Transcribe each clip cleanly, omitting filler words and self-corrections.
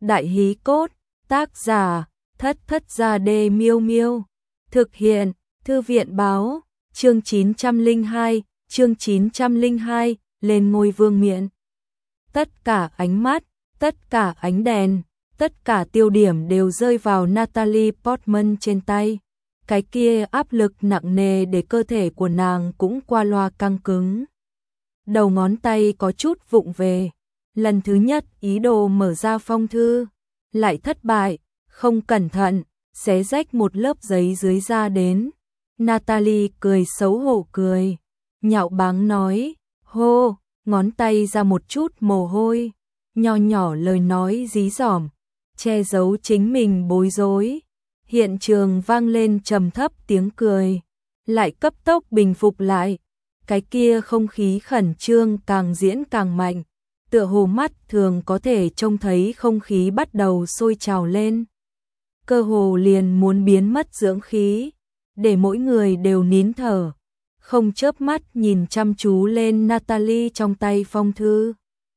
Đại hí cốt, tác giả, Thất Thất Gia Đê Miêu Miêu. Thực hiện, Thư viện báo, chương 902, lên ngôi vương miện. Tất cả ánh mắt, tất cả ánh đèn, tất cả tiêu điểm đều rơi vào Natalie Portman trên tay. Cái kia áp lực nặng nề để cơ thể của nàng cũng qua loa căng cứng. Đầu ngón tay có chút vụng về. Lần thứ nhất ý đồ mở ra phong thư, lại thất bại, không cẩn thận, xé rách một lớp giấy dưới da đến. Natalie cười xấu hổ cười, nhạo báng nói, hô, ngón tay ra một chút mồ hôi, nho nhỏ lời nói dí dỏm, che giấu chính mình bối rối. Hiện trường vang lên trầm thấp tiếng cười, lại cấp tốc bình phục lại. Cái kia không khí khẩn trương càng diễn càng mạnh, tựa hồ mắt thường có thể trông thấy không khí bắt đầu sôi trào lên. Cơ hồ liền muốn biến mất dưỡng khí, để mỗi người đều nín thở, không chớp mắt nhìn chăm chú lên Natalie trong tay phong thư.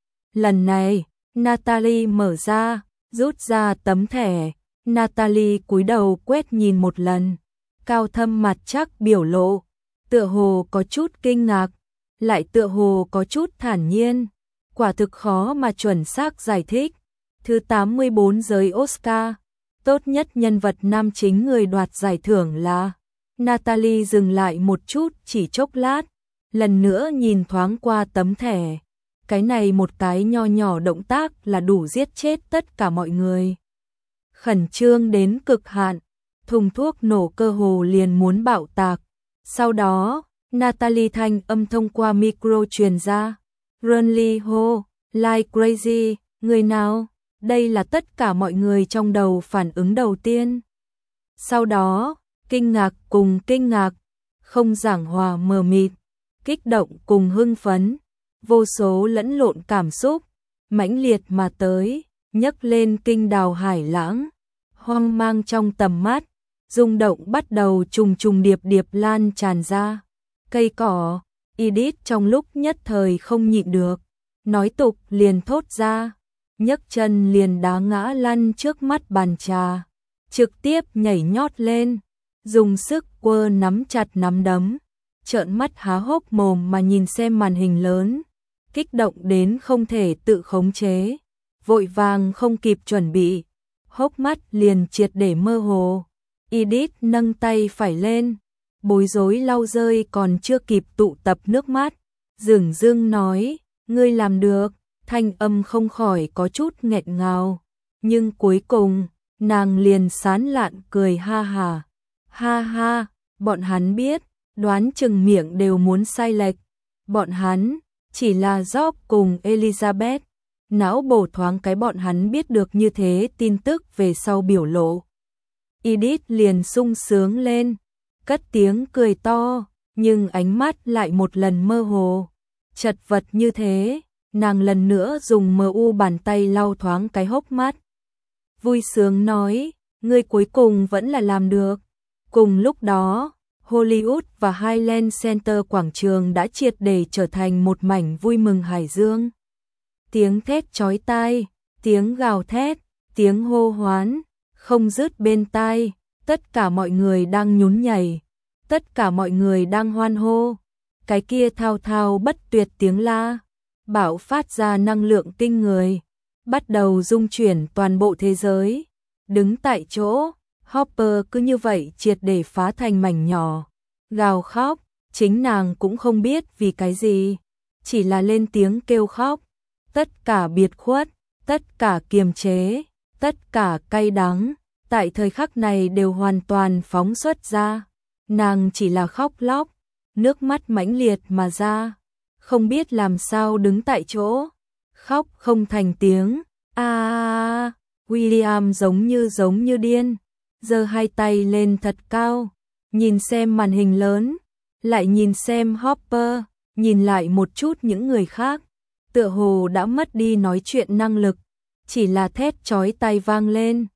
Lần này, Natalie mở ra, rút ra tấm thẻ. Natalie cúi đầu quét nhìn một lần, cao thâm mặt chắc biểu lộ, tựa hồ có chút kinh ngạc, lại tựa hồ có chút thản nhiên, quả thực khó mà chuẩn xác giải thích. Thứ 84 giới Oscar, tốt nhất nhân vật nam chính người đoạt giải thưởng là. Natalie dừng lại một chút chỉ chốc lát, lần nữa nhìn thoáng qua tấm thẻ. Cái này một cái nho nhỏ động tác là đủ giết chết tất cả mọi người. Khẩn trương đến cực hạn, thùng thuốc nổ cơ hồ liền muốn bạo tạc. Sau đó, Natalie thanh âm thông qua micro truyền ra. Runly ho, like crazy, người nào? Đây là tất cả mọi người trong đầu phản ứng đầu tiên. Sau đó, kinh ngạc cùng kinh ngạc, không giảng hòa mờ mịt, kích động cùng hưng phấn, vô số lẫn lộn cảm xúc, mãnh liệt mà tới, nhấc lên kinh đào hải lãng, hoang mang trong tầm mắt, rung động bắt đầu trùng trùng điệp điệp lan tràn ra. Cây cỏ, Edith trong lúc nhất thời không nhịn được, nói tục liền thốt ra, nhấc chân liền đá ngã lăn trước mắt bàn trà, trực tiếp nhảy nhót lên, dùng sức quơ nắm chặt nắm đấm, trợn mắt há hốc mồm mà nhìn xem màn hình lớn, kích động đến không thể tự khống chế, vội vàng không kịp chuẩn bị, hốc mắt liền triệt để mơ hồ. Edith nâng tay phải lên, bối rối lau rơi còn chưa kịp tụ tập nước mắt, dửng dưng nói, ngươi làm được. Thanh âm không khỏi có chút nghẹn ngào, nhưng cuối cùng, nàng liền sán lạn cười ha ha. Ha ha, bọn hắn biết, đoán chừng miệng đều muốn sai lệch. Bọn hắn, chỉ là Job cùng Elizabeth. Não bổ thoáng cái bọn hắn biết được như thế tin tức về sau biểu lộ. Edith liền sung sướng lên, cất tiếng cười to, nhưng ánh mắt lại một lần mơ hồ, chật vật như thế. Nàng lần nữa dùng MU bàn tay lau thoáng cái hốc mắt. Vui sướng nói, ngươi cuối cùng vẫn là làm được. Cùng lúc đó, Hollywood và Highland Center quảng trường đã triệt để trở thành một mảnh vui mừng hải dương. Tiếng thét chói tai, tiếng gào thét, tiếng hô hoán, không dứt bên tai. Tất cả mọi người đang nhún nhảy, tất cả mọi người đang hoan hô. Cái kia thao thao bất tuyệt tiếng la bạo phát ra năng lượng kinh người, bắt đầu rung chuyển toàn bộ thế giới. Đứng tại chỗ, Hopper cứ như vậy triệt để phá thành mảnh nhỏ, gào khóc, chính nàng cũng không biết vì cái gì, chỉ là lên tiếng kêu khóc. Tất cả biệt khuất, tất cả kiềm chế, tất cả cay đắng, tại thời khắc này đều hoàn toàn phóng xuất ra. Nàng chỉ là khóc lóc, nước mắt mãnh liệt mà ra. Không biết làm sao đứng tại chỗ, khóc không thành tiếng. William giống như điên, giơ hai tay lên thật cao, nhìn xem màn hình lớn, lại nhìn xem Hopper, nhìn lại một chút những người khác, tựa hồ đã mất đi nói chuyện năng lực, chỉ là thét chói tai vang lên.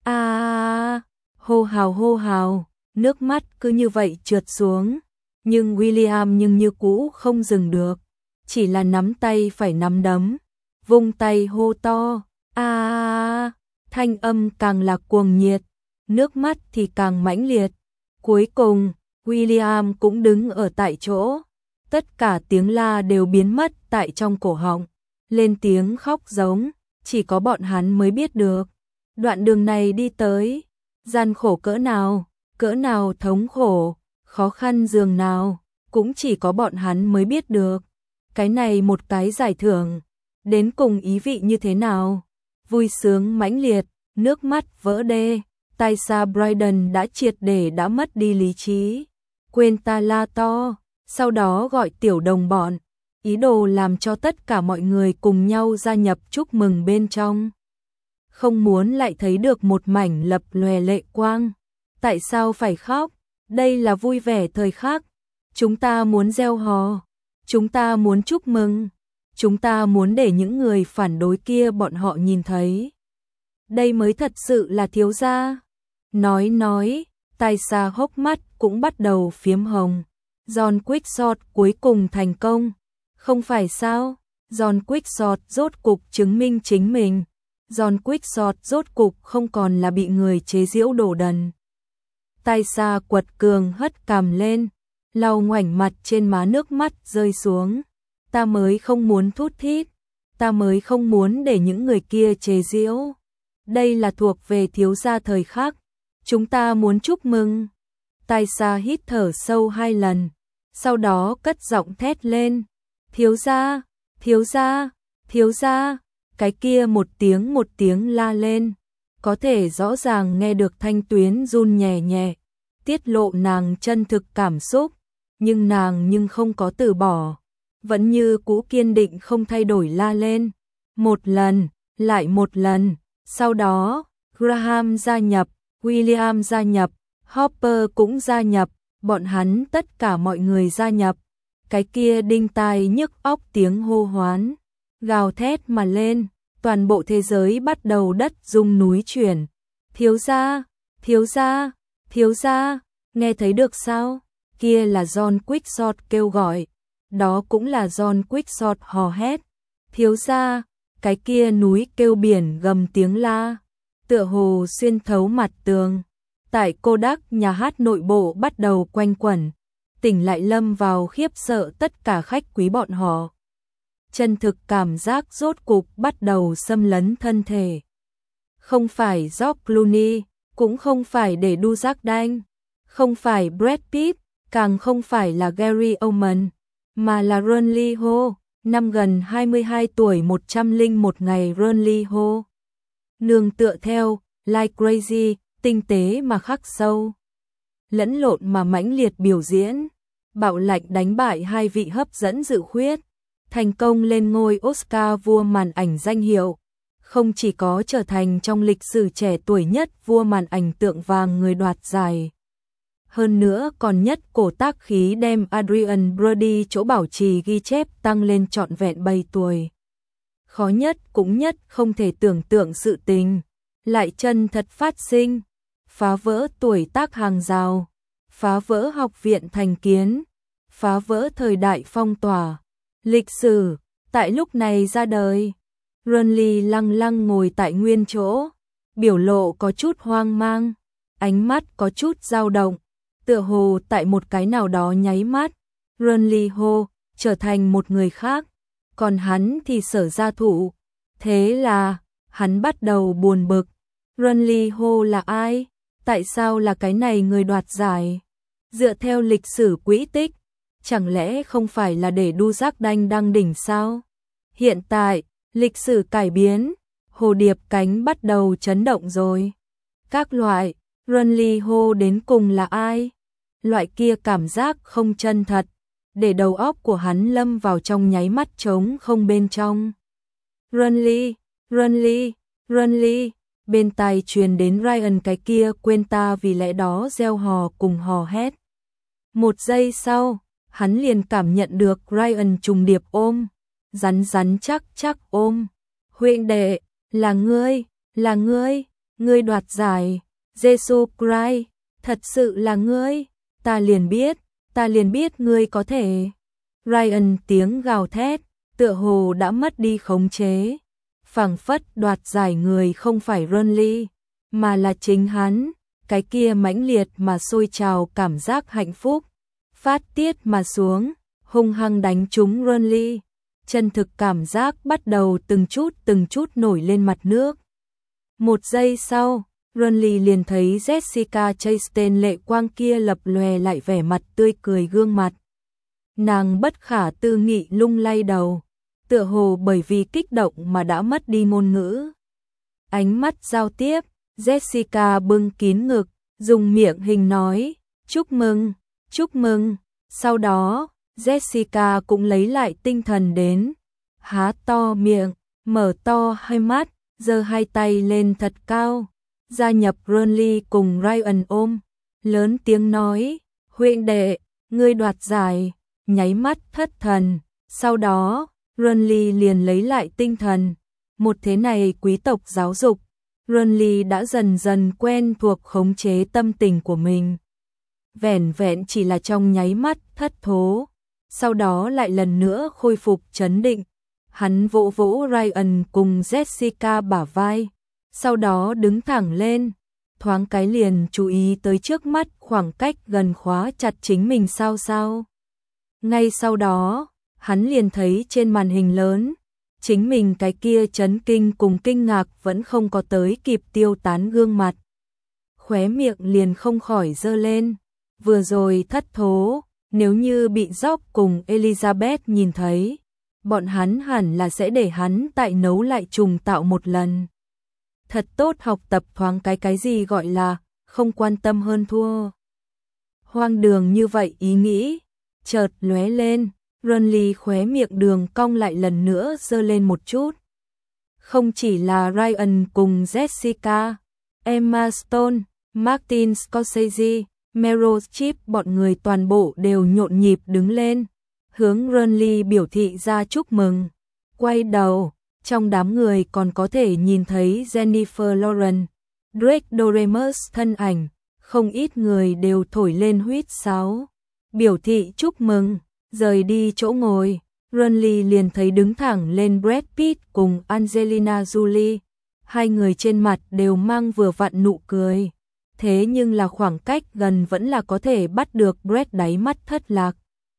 Hô hào, nước mắt cứ như vậy trượt xuống, nhưng William như cũ không dừng được. Chỉ là nắm tay phải nắm đấm, vung tay hô to, thanh âm càng là cuồng nhiệt, nước mắt thì càng mãnh liệt. Cuối cùng, William cũng đứng ở tại chỗ, tất cả tiếng la đều biến mất tại trong cổ họng, lên tiếng khóc giống, chỉ có bọn hắn mới biết được. Đoạn đường này đi tới, gian khổ cỡ nào thống khổ, khó khăn dường nào, cũng chỉ có bọn hắn mới biết được. Cái này một cái giải thưởng, đến cùng ý vị như thế nào? Vui sướng mãnh liệt, nước mắt vỡ đê, Tysa Bryden đã triệt để đã mất đi lý trí. Quên ta la to, sau đó gọi tiểu đồng bọn, ý đồ làm cho tất cả mọi người cùng nhau gia nhập chúc mừng bên trong. Không muốn lại thấy được một mảnh lập lòe lệ quang. Tại sao phải khóc? Đây là vui vẻ thời khắc. Chúng ta muốn reo hò. Chúng ta muốn chúc mừng. Chúng ta muốn để những người phản đối kia bọn họ nhìn thấy. Đây mới thật sự là thiếu gia. Nói, Tysa hốc mắt cũng bắt đầu phiếm hồng. John Quixote cuối cùng thành công. Không phải sao? John Quixote rốt cục chứng minh chính mình. John Quixote rốt cục không còn là bị người chế giễu đổ đần. Tysa quật cường hất cằm lên, lau ngoảnh mặt trên má nước mắt rơi xuống. Ta mới không muốn thút thít, ta mới không muốn để những người kia chế giễu. Đây là thuộc về thiếu gia thời khắc, chúng ta muốn chúc mừng. Tysa hít thở sâu 2 lần, sau đó cất giọng thét lên. Thiếu gia, thiếu gia, thiếu gia. Cái kia một tiếng la lên, có thể rõ ràng nghe được thanh tuyến run nhẹ nhẹ, tiết lộ nàng chân thực cảm xúc, nhưng nàng không có từ bỏ, vẫn như cũ kiên định không thay đổi la lên. Một lần, lại một lần, sau đó, Graham gia nhập, William gia nhập, Hopper cũng gia nhập, bọn hắn tất cả mọi người gia nhập. Cái kia đinh tai nhức óc tiếng hô hoán, gào thét mà lên, toàn bộ thế giới bắt đầu đất rung núi chuyển. Thiếu gia, thiếu gia, thiếu gia, nghe thấy được sao? Kia là John Quixote kêu gọi, đó cũng là John Quixote hò hét. Thiếu gia, cái kia núi kêu biển gầm tiếng la, tựa hồ xuyên thấu mặt tường. Tại Kodak nhà hát nội bộ bắt đầu quanh quẩn, tỉnh lại lâm vào khiếp sợ tất cả khách quý bọn họ. Chân thực cảm giác rốt cục bắt đầu xâm lấn thân thể. Không phải George Clooney, cũng không phải để Dujardin, không phải Brad Pitt, càng không phải là Gary Oldman, mà là Ron Lee Ho, năm gần 22 tuổi 101 ngày Ron Lee Ho. Nương tựa theo, Like Crazy, tinh tế mà khắc sâu, lẫn lộn mà mãnh liệt biểu diễn, bạo lạnh đánh bại 2 vị hấp dẫn dự khuyết, thành công lên ngôi Oscar vua màn ảnh danh hiệu, không chỉ có trở thành trong lịch sử trẻ tuổi nhất vua màn ảnh tượng vàng người đoạt giải, hơn nữa còn nhất cổ tác khí đem Adrian Brody chỗ bảo trì ghi chép tăng lên trọn vẹn 7 tuổi. Khó nhất cũng nhất không thể tưởng tượng sự tình, lại chân thật phát sinh, phá vỡ tuổi tác hàng rào, phá vỡ học viện thành kiến, phá vỡ thời đại phong tỏa, lịch sử, tại lúc này ra đời. Ron Lee lăng lăng ngồi tại nguyên chỗ, biểu lộ có chút hoang mang, ánh mắt có chút dao động, tựa hồ tại một cái nào đó nháy mắt, Ron Lee Ho trở thành một người khác, còn hắn thì sở gia thụ. Thế là, hắn bắt đầu buồn bực. Ron Lee Ho là ai? Tại sao là cái này người đoạt giải? Dựa theo lịch sử quỹ tích, chẳng lẽ không phải là để Dujardin đăng đỉnh sao? Hiện tại, lịch sử cải biến, hồ điệp cánh bắt đầu chấn động rồi. Các loại, Ron Lee Ho đến cùng là ai? Loại kia cảm giác không chân thật, để đầu óc của hắn lâm vào trong nháy mắt trống không bên trong. Ron Lee, Ron Lee, Ron Lee, bên tai truyền đến Ryan cái kia quên ta vì lẽ đó reo hò cùng hò hét. Một giây sau, hắn liền cảm nhận được Ryan trùng điệp ôm, rắn rắn chắc chắc ôm. Huynh đệ, là ngươi đoạt giải, Jesus Christ, thật sự là ngươi, ta liền biết ngươi có thể. Ryan tiếng gào thét, tựa hồ đã mất đi khống chế, phảng phất đoạt giải người không phải Renly, mà là chính hắn, cái kia mãnh liệt mà sôi trào cảm giác hạnh phúc, phát tiết mà xuống, hung hăng đánh trúng Renly. Chân thực cảm giác bắt đầu từng chút nổi lên mặt nước. Một giây sau, Renly liền thấy Jessica Chastain lệ quang kia lập lòe lại vẻ mặt tươi cười gương mặt. Nàng bất khả tư nghị lung lay đầu, tựa hồ bởi vì kích động mà đã mất đi ngôn ngữ. Ánh mắt giao tiếp, Jessica bưng kín ngực, dùng miệng hình nói, chúc mừng, chúc mừng. Sau đó, Jessica cũng lấy lại tinh thần đến, há to miệng, mở to hai mắt, giơ hai tay lên thật cao, gia nhập Renly cùng Ryan ôm, lớn tiếng nói, huynh đệ, ngươi đoạt giải, nháy mắt thất thần. Sau đó, Renly liền lấy lại tinh thần, một thế này quý tộc giáo dục, Renly đã dần dần quen thuộc khống chế tâm tình của mình. Vẻn vẹn chỉ là trong nháy mắt thất thố, sau đó lại lần nữa khôi phục trấn định. Hắn vỗ vỗ Ryan cùng Jessica bả vai, sau đó đứng thẳng lên, thoáng cái liền chú ý tới trước mắt khoảng cách gần khóa chặt chính mình sao. Ngay sau đó, hắn liền thấy trên màn hình lớn, chính mình cái kia chấn kinh cùng kinh ngạc vẫn không có tới kịp tiêu tán gương mặt. Khóe miệng liền không khỏi giơ lên, vừa rồi thất thố, nếu như bị Jock cùng Elizabeth nhìn thấy, bọn hắn hẳn là sẽ để hắn tại nấu lại trùng tạo một lần. Thật tốt học tập thoáng cái gì gọi là không quan tâm hơn thua. Hoang đường như vậy ý nghĩ, chợt lóe lên, Renly khóe miệng đường cong lại lần nữa giơ lên một chút. Không chỉ là Ryan cùng Jessica, Emma Stone, Martin Scorsese, Meryl Streep bọn người toàn bộ đều nhộn nhịp đứng lên, hướng Renly biểu thị ra chúc mừng. Quay đầu, trong đám người còn có thể nhìn thấy Jennifer Lawrence, Drake Doremus thân ảnh, không ít người đều thổi lên huýt sáo, biểu thị chúc mừng. Rời đi chỗ ngồi, Renly liền thấy đứng thẳng lên Brad Pitt cùng Angelina Jolie, hai người trên mặt đều mang vừa vặn nụ cười. Thế nhưng là khoảng cách gần vẫn là có thể bắt được Brad đáy mắt thất lạc.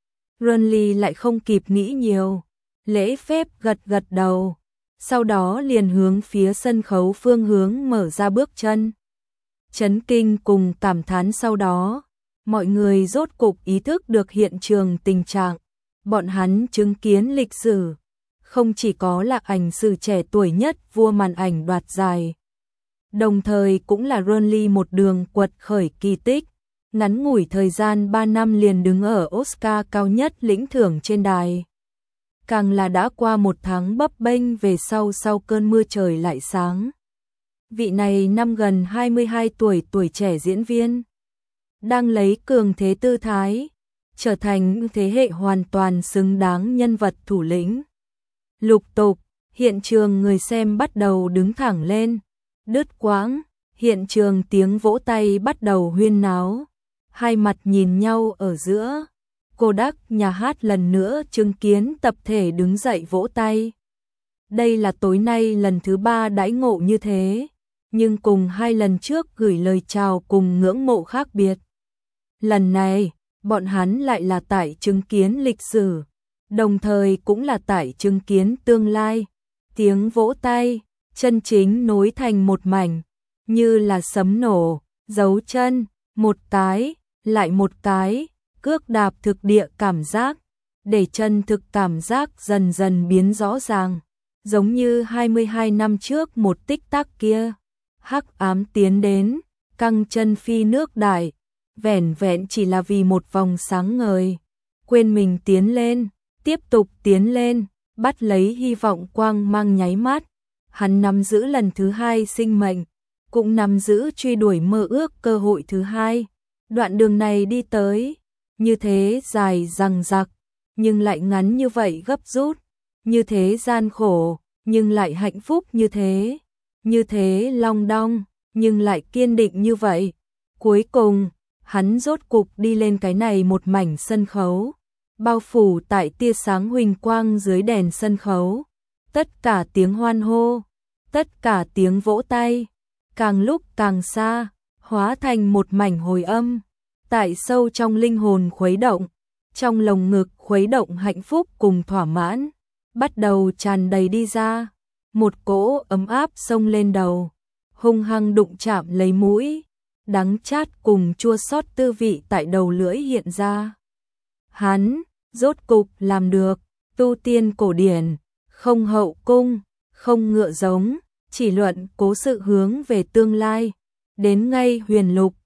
Renly lại không kịp nghĩ nhiều, lễ phép gật đầu, sau đó liền hướng phía sân khấu phương hướng mở ra bước chân. Chấn kinh cùng cảm thán sau đó, mọi người rốt cục ý thức được hiện trường tình trạng, bọn hắn chứng kiến lịch sử, không chỉ có là ảnh sử trẻ tuổi nhất vua màn ảnh đoạt giải, đồng thời cũng là Renly một đường quật khởi kỳ tích, ngắn ngủi thời gian 3 năm liền đứng ở Oscar cao nhất lĩnh thưởng trên đài. Càng là đã qua một tháng bấp bênh về sau cơn mưa trời lại sáng. Vị này năm gần 22 tuổi trẻ diễn viên, đang lấy cường thế tư thái, trở thành thế hệ hoàn toàn xứng đáng nhân vật thủ lĩnh. Lục tục, hiện trường người xem bắt đầu đứng thẳng lên, đứt quãng, hiện trường tiếng vỗ tay bắt đầu huyên náo, hai mặt nhìn nhau ở giữa. Kodak nhà hát lần nữa chứng kiến tập thể đứng dậy vỗ tay. Đây là tối nay lần thứ 3 đãi ngộ như thế, nhưng cùng 2 lần trước gửi lời chào cùng ngưỡng mộ khác biệt. Lần này, bọn hắn lại là tại chứng kiến lịch sử, đồng thời cũng là tại chứng kiến tương lai. Tiếng vỗ tay, chân chính nối thành một mảnh, như là sấm nổ, dấu chân, một cái, lại một cái, cước đạp thực địa cảm giác, để chân thực cảm giác dần dần biến rõ ràng, giống như 22 năm trước một tích tắc kia. Hắc ám tiến đến, căng chân phi nước đại, vẻn vẹn chỉ là vì một vòng sáng ngời, quên mình tiến lên, tiếp tục tiến lên, bắt lấy hy vọng quang mang nháy mắt. Hắn nắm giữ lần thứ 2 sinh mệnh, cũng nắm giữ truy đuổi mơ ước cơ hội thứ 2. Đoạn đường này đi tới, như thế dài dằng dặc, nhưng lại ngắn như vậy gấp rút, như thế gian khổ, nhưng lại hạnh phúc như thế long đong, nhưng lại kiên định như vậy. Cuối cùng, hắn rốt cục đi lên cái này một mảnh sân khấu, bao phủ tại tia sáng huỳnh quang dưới đèn sân khấu. tất cả tiếng hoan hô, tất cả tiếng vỗ tay, càng lúc càng xa, hóa thành một mảnh hồi âm, tại sâu trong linh hồn khuấy động, trong lồng ngực khuấy động hạnh phúc cùng thỏa mãn, bắt đầu tràn đầy đi ra, một cỗ ấm áp xông lên đầu, hung hăng đụng chạm lấy mũi, đắng chát cùng chua xót tư vị tại đầu lưỡi hiện ra. Hắn, rốt cục làm được, tu tiên cổ điển, không hậu cung, không ngựa giống, chỉ luận cố sự hướng về tương lai, đến ngay huyền lục,